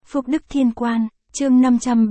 Phúc Đức Thiên Quan, chương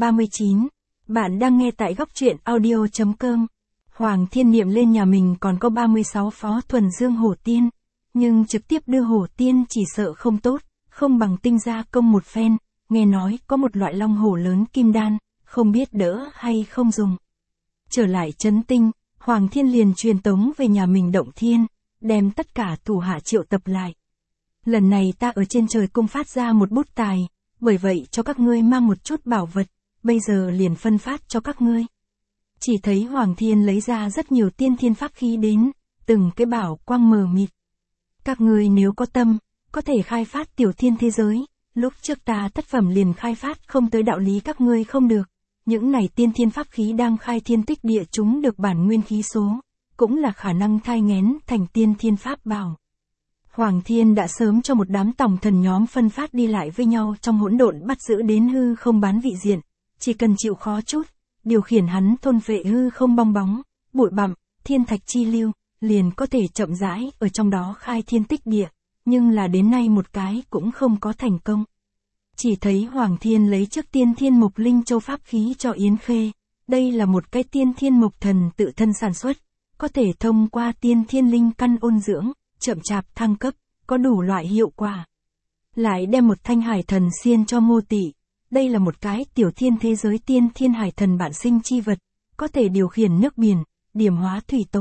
539. Bạn đang nghe tại góc truyện audio.com. Hoàng Thiên niệm lên nhà mình còn có 36 phó thuần dương hổ tiên. Nhưng trực tiếp đưa hổ tiên chỉ sợ không tốt, không bằng tinh gia công một phen. Nghe nói có một loại long hổ lớn kim đan, không biết đỡ hay không dùng. Trở lại trấn tinh, Hoàng Thiên liền truyền tống về nhà mình Động Thiên, đem tất cả thủ hạ triệu tập lại. Lần này ta ở trên trời cung phát ra một bút tài, bởi vậy cho các ngươi mang một chút bảo vật, bây giờ liền phân phát cho các ngươi. Chỉ thấy Hoàng Thiên lấy ra rất nhiều tiên thiên pháp khí đến, từng cái bảo quang mờ mịt. Các ngươi nếu có tâm, có thể khai phát tiểu thiên thế giới, lúc trước ta tất phẩm liền khai phát không tới đạo lý các ngươi không được. Những này tiên thiên pháp khí đang khai thiên tích địa chúng được bản nguyên khí số, cũng là khả năng thai nghén thành tiên thiên pháp bảo. Hoàng Thiên đã sớm cho một đám tổng thần nhóm phân phát đi lại với nhau trong hỗn độn bắt giữ đến hư không bán vị diện, chỉ cần chịu khó chút, điều khiển hắn thôn vệ hư không bong bóng, bụi bặm, thiên thạch chi lưu, liền có thể chậm rãi ở trong đó khai thiên tích địa, nhưng là đến nay một cái cũng không có thành công. Chỉ thấy Hoàng Thiên lấy trước tiên thiên mục linh châu pháp khí cho Yến Khê, đây là một cái tiên thiên mục thần tự thân sản xuất, có thể thông qua tiên thiên linh căn ôn dưỡng, chậm chạp thăng cấp, có đủ loại hiệu quả. Lại đem một thanh hải thần xiên cho Ngô Tỷ, đây là một cái tiểu thiên thế giới tiên thiên hải thần bản sinh chi vật, có thể điều khiển nước biển, điểm hóa thủy tộc.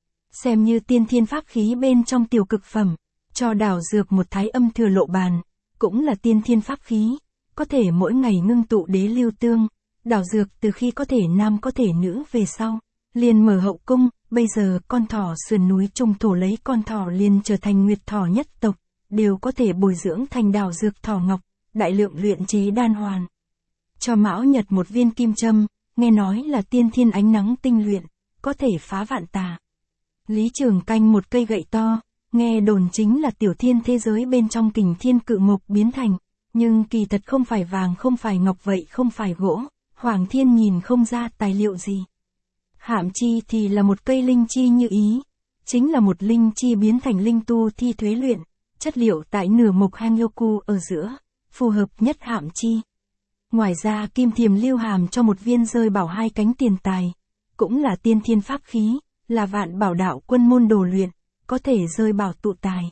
Xem như tiên thiên pháp khí bên trong tiểu cực phẩm, cho Đào Dược một thái âm thừa lộ bàn, cũng là tiên thiên pháp khí, có thể mỗi ngày ngưng tụ đế lưu tương. Đào Dược từ khi có thể nam có thể nữ về sau, liền mở hậu cung, bây giờ con thỏ sườn núi trùng thổ lấy con thỏ liền trở thành nguyệt thỏ nhất tộc, đều có thể bồi dưỡng thành Đào Dược thỏ ngọc, đại lượng luyện chế đan hoàn. Cho Mão Nhật một viên kim châm, nghe nói là tiên thiên ánh nắng tinh luyện, có thể phá vạn tà. Lý Trường Canh một cây gậy to, nghe đồn chính là tiểu thiên thế giới bên trong Kình Thiên Cự Mục biến thành, nhưng kỳ thật không phải vàng không phải ngọc vậy không phải gỗ, Hoàng Thiên nhìn không ra tài liệu gì. Hạm chi thì là một cây linh chi như ý, chính là một linh chi biến thành linh tu thi thuế luyện, chất liệu tại nửa mộc Hangyoku ở giữa, phù hợp nhất hạm chi. Ngoài ra kim thiềm lưu hàm cho một viên rơi bảo hai cánh tiền tài, cũng là tiên thiên pháp khí, là vạn bảo đạo quân môn đồ luyện, có thể rơi bảo tụ tài.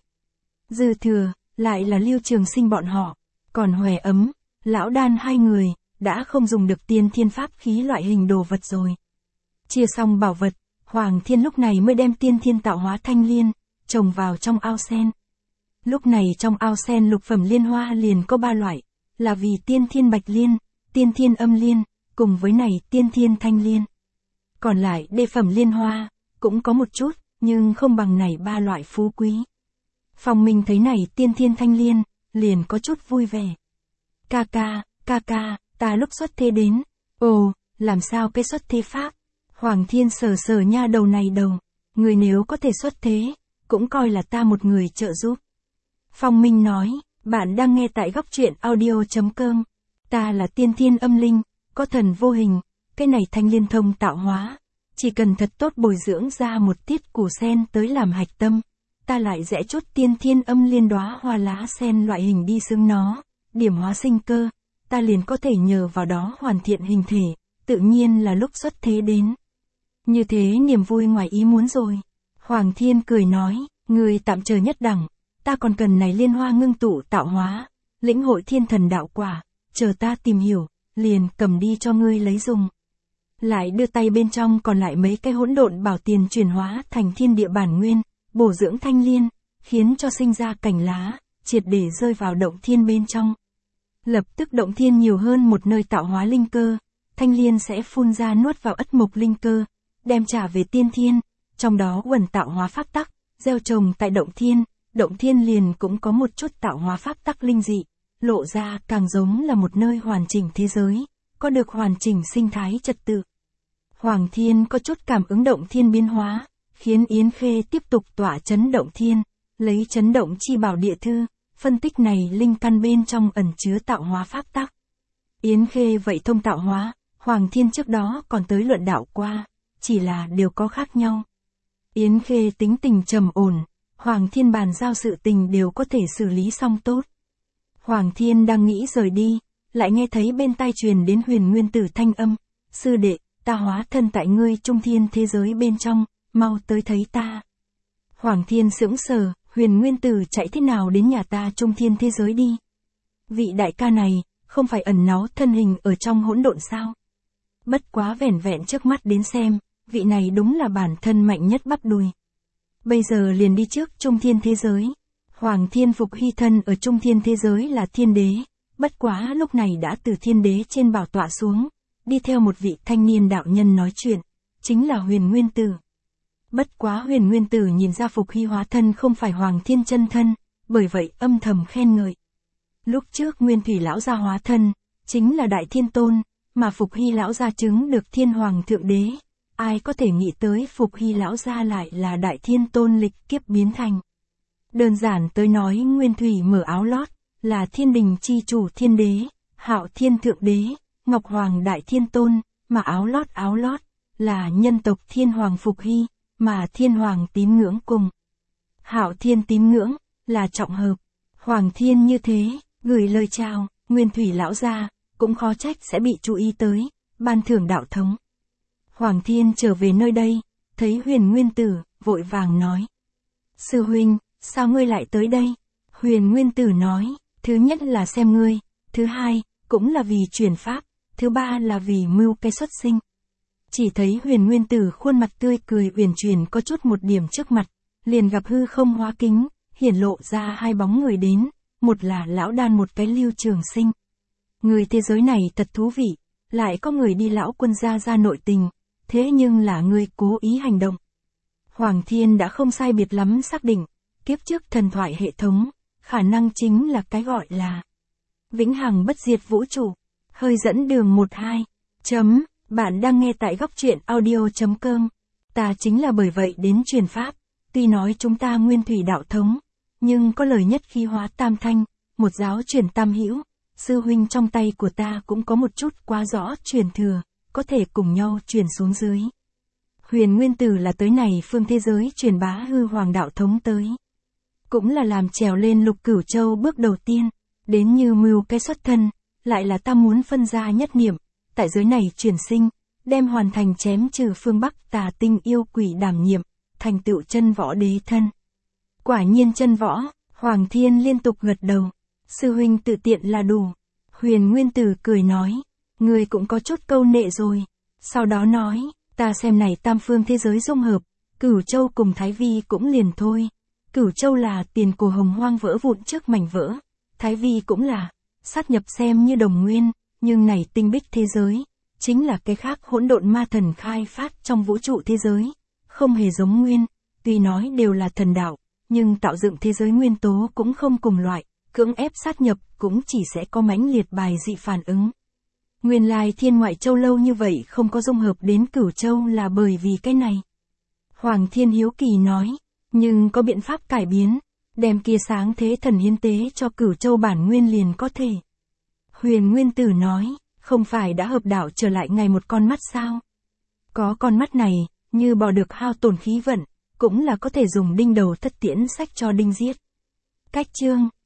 Dư thừa, lại là Lưu Trường Sinh bọn họ, còn Hòe Ấm, Lão Đan hai người, đã không dùng được tiên thiên pháp khí loại hình đồ vật rồi. Chia xong bảo vật, Hoàng Thiên lúc này mới đem tiên thiên tạo hóa thanh liên, trồng vào trong ao sen. Lúc này trong ao sen lục phẩm liên hoa liền có 3 loại, là vì tiên thiên bạch liên, tiên thiên âm liên, cùng với này tiên thiên thanh liên. Còn lại đệ phẩm liên hoa, cũng có một chút, nhưng không bằng này 3 loại phú quý. Phong Minh thấy này tiên thiên thanh liên, liền có chút vui vẻ. Ca ca, ta lúc xuất thế đến. Ồ, làm sao cái xuất thế pháp? Hoàng Thiên sờ sờ nha đầu này đầu, người nếu có thể xuất thế, cũng coi là ta một người trợ giúp. Phong Minh nói, bạn đang nghe tại góc truyện audio.com. Ta là tiên thiên âm linh, có thần vô hình, cái này thanh liên thông tạo hóa. Chỉ cần thật tốt bồi dưỡng ra một tiết củ sen tới làm hạch tâm, ta lại rẽ chút tiên thiên âm liên đóa hoa lá sen loại hình đi xương nó, điểm hóa sinh cơ, ta liền có thể nhờ vào đó hoàn thiện hình thể, tự nhiên là lúc xuất thế đến. Như thế niềm vui ngoài ý muốn rồi. Hoàng Thiên cười nói, người tạm chờ nhất đẳng, ta còn cần này liên hoa ngưng tụ tạo hóa, lĩnh hội thiên thần đạo quả, chờ ta tìm hiểu, liền cầm đi cho ngươi lấy dùng. Lại đưa tay bên trong còn lại mấy cái hỗn độn bảo tiền chuyển hóa thành thiên địa bản nguyên, bổ dưỡng thanh liên, khiến cho sinh ra cành lá, triệt để rơi vào động thiên bên trong. Lập tức động thiên nhiều hơn một nơi tạo hóa linh cơ, thanh liên sẽ phun ra nuốt vào ất mộc linh cơ, đem trả về tiên thiên, trong đó uẩn tạo hóa pháp tắc, gieo trồng tại động thiên liền cũng có một chút tạo hóa pháp tắc linh dị, lộ ra càng giống là một nơi hoàn chỉnh thế giới, có được hoàn chỉnh sinh thái trật tự. Hoàng Thiên có chút cảm ứng động thiên biến hóa, khiến Yến Khê tiếp tục tỏa chấn động thiên, lấy chấn động chi bảo địa thư, phân tích này linh căn bên trong ẩn chứa tạo hóa pháp tắc. Yến Khê vậy thông tạo hóa, Hoàng Thiên trước đó còn tới luận đạo qua, chỉ là đều có khác nhau. Yến Khê tính tình trầm ổn, Hoàng Thiên bàn giao sự tình đều có thể xử lý xong tốt. Hoàng Thiên đang nghĩ rời đi, lại nghe thấy bên tai truyền đến Huyền Nguyên Tử thanh âm, sư đệ, ta hóa thân tại ngươi trung thiên thế giới bên trong, mau tới thấy ta. Hoàng Thiên sững sờ, Huyền Nguyên Tử chạy thế nào đến nhà ta trung thiên thế giới đi? Vị đại ca này, không phải ẩn náu thân hình ở trong hỗn độn sao? Bất quá vẻn vẹn trước mắt đến xem, vị này đúng là bản thân mạnh nhất bắp đùi. Bây giờ liền đi trước trung thiên thế giới. Hoàng Thiên Phục Hy thân ở trung thiên thế giới là thiên đế, bất quá lúc này đã từ thiên đế trên bảo tọa xuống, đi theo một vị thanh niên đạo nhân nói chuyện, chính là Huyền Nguyên Tử. Bất quá Huyền Nguyên Tử nhìn ra Phục Hy hóa thân không phải Hoàng Thiên chân thân, bởi vậy âm thầm khen ngợi. Lúc trước Nguyên Thủy lão gia hóa thân, chính là Đại Thiên Tôn, mà Phục Hy lão gia chứng được Thiên Hoàng Thượng Đế. Ai có thể nghĩ tới Phục Hy lão gia lại là Đại Thiên Tôn lịch kiếp biến thành. Đơn giản tới nói Nguyên Thủy mở áo lót, là thiên đình chi chủ thiên đế, Hạo Thiên Thượng Đế, Ngọc Hoàng Đại Thiên Tôn, mà áo lót, là nhân tộc Thiên Hoàng Phục Hy, mà Thiên Hoàng tín ngưỡng cùng. Hạo Thiên tín ngưỡng, là trọng hợp. Hoàng Thiên như thế, gửi lời chào, Nguyên Thủy lão gia, cũng khó trách sẽ bị chú ý tới, ban thưởng đạo thống. Hoàng Thiên trở về nơi đây, thấy Huyền Nguyên Tử, vội vàng nói. Sư huynh, sao ngươi lại tới đây? Huyền Nguyên Tử nói, thứ nhất là xem ngươi, thứ hai, cũng là vì truyền pháp, thứ ba là vì mưu cái xuất sinh. Chỉ thấy Huyền Nguyên Tử khuôn mặt tươi cười uyển chuyển có chút một điểm trước mặt, liền gặp hư không hóa kính, hiển lộ ra hai bóng người đến, một là lão đan một cái Lưu Trường Sinh. Người thế giới này thật thú vị, lại có người đi lão quân ra nội tình, thế nhưng là người cố ý hành động. Hoàng Thiên đã không sai biệt lắm xác định, kiếp trước thần thoại hệ thống, khả năng chính là cái gọi là vĩnh hằng bất diệt vũ trụ, hơi dẫn đường 12. Bạn đang nghe tại góc truyện audio.com. Ta chính là bởi vậy đến truyền pháp, tuy nói chúng ta Nguyên Thủy đạo thống, nhưng có lời nhất khi hóa tam thanh, một giáo truyền tam hữu, sư huynh trong tay của ta cũng có một chút quá rõ truyền thừa, có thể cùng nhau truyền xuống dưới. Huyền Nguyên Tử là tới này phương thế giới truyền bá hư hoàng đạo thống tới. Cũng là làm trèo lên Lục Cửu Châu bước đầu tiên, đến như mưu cái xuất thân, lại là ta muốn phân ra nhất niệm, tại giới này truyền sinh, đem hoàn thành chém trừ phương Bắc tà tinh yêu quỷ đảm nhiệm, thành tựu chân võ đế thân. Quả nhiên chân võ, Hoàng Thiên liên tục gật đầu, sư huynh tự tiện là đủ. Huyền Nguyên Tử cười nói, người cũng có chút câu nệ rồi. Sau đó nói, ta xem này tam phương thế giới dung hợp, Cửu Châu cùng Thái Vi cũng liền thôi. Cửu Châu là tiền cổ hồng hoang vỡ vụn trước mảnh vỡ, Thái Vi cũng là, sát nhập xem như đồng nguyên, nhưng này tinh bích thế giới, chính là cái khác hỗn độn ma thần khai phát trong vũ trụ thế giới, không hề giống nguyên, tuy nói đều là thần đạo, nhưng tạo dựng thế giới nguyên tố cũng không cùng loại, cưỡng ép sát nhập cũng chỉ sẽ có mãnh liệt bài dị phản ứng. Nguyên lai Thiên Ngoại Châu lâu như vậy không có dung hợp đến Cửu Châu là bởi vì cái này. Hoàng Thiên hiếu kỳ nói, nhưng có biện pháp cải biến, đem kia sáng thế thần hiến tế cho Cửu Châu bản nguyên liền có thể. Huyền Nguyên Tử nói, không phải đã hợp đạo trở lại ngày một con mắt sao? Có con mắt này, như bỏ được hao tổn khí vận, cũng là có thể dùng đinh đầu thất tiễn sách cho đinh giết. Cách chương